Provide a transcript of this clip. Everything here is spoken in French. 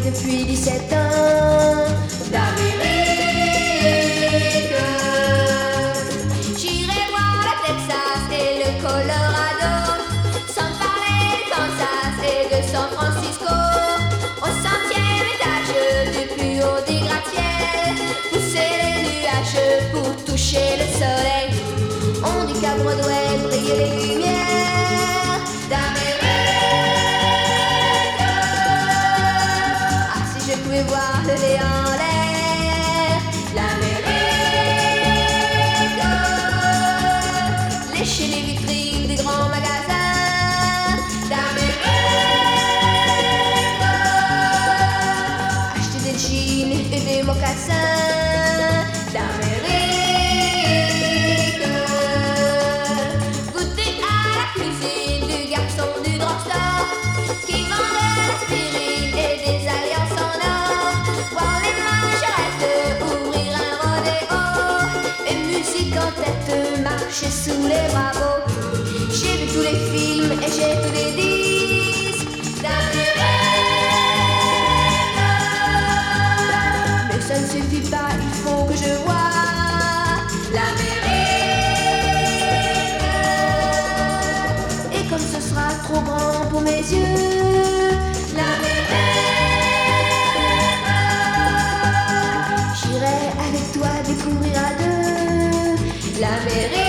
depuis 17 ans d'Amérique. J'irai voir le Texas et le Colorado, sans parler du Kansas et de San Francisco. Au 100e étage du plus haut des gratte-ciels, pousser les nuages pour toucher le soleil. On dit qu'à Broadway brillent les lumières d'Amérique. Ah, si je pouvais voir le lait en l'air, l'Amérique. Lécher les vitrines des grands magasins d'Amérique. Acheter des jeans et des mocassins d'Amérique. Goûter à la cuisine du garçon du drugstore qui vend de l'aspirine et des alliances en or. Voir les majorettes ouvrir un rodéo et musique en tête marcher sous les bravos. J'ai vu tous les films et j'ai tous les disques d'Amérique. Mais ça ne suffit pas, il faut que je voie l'Amérique. Et comme ce sera trop grand pour mes yeux, l'Amérique. J'irai avec toi découvrir à deux l'Amérique.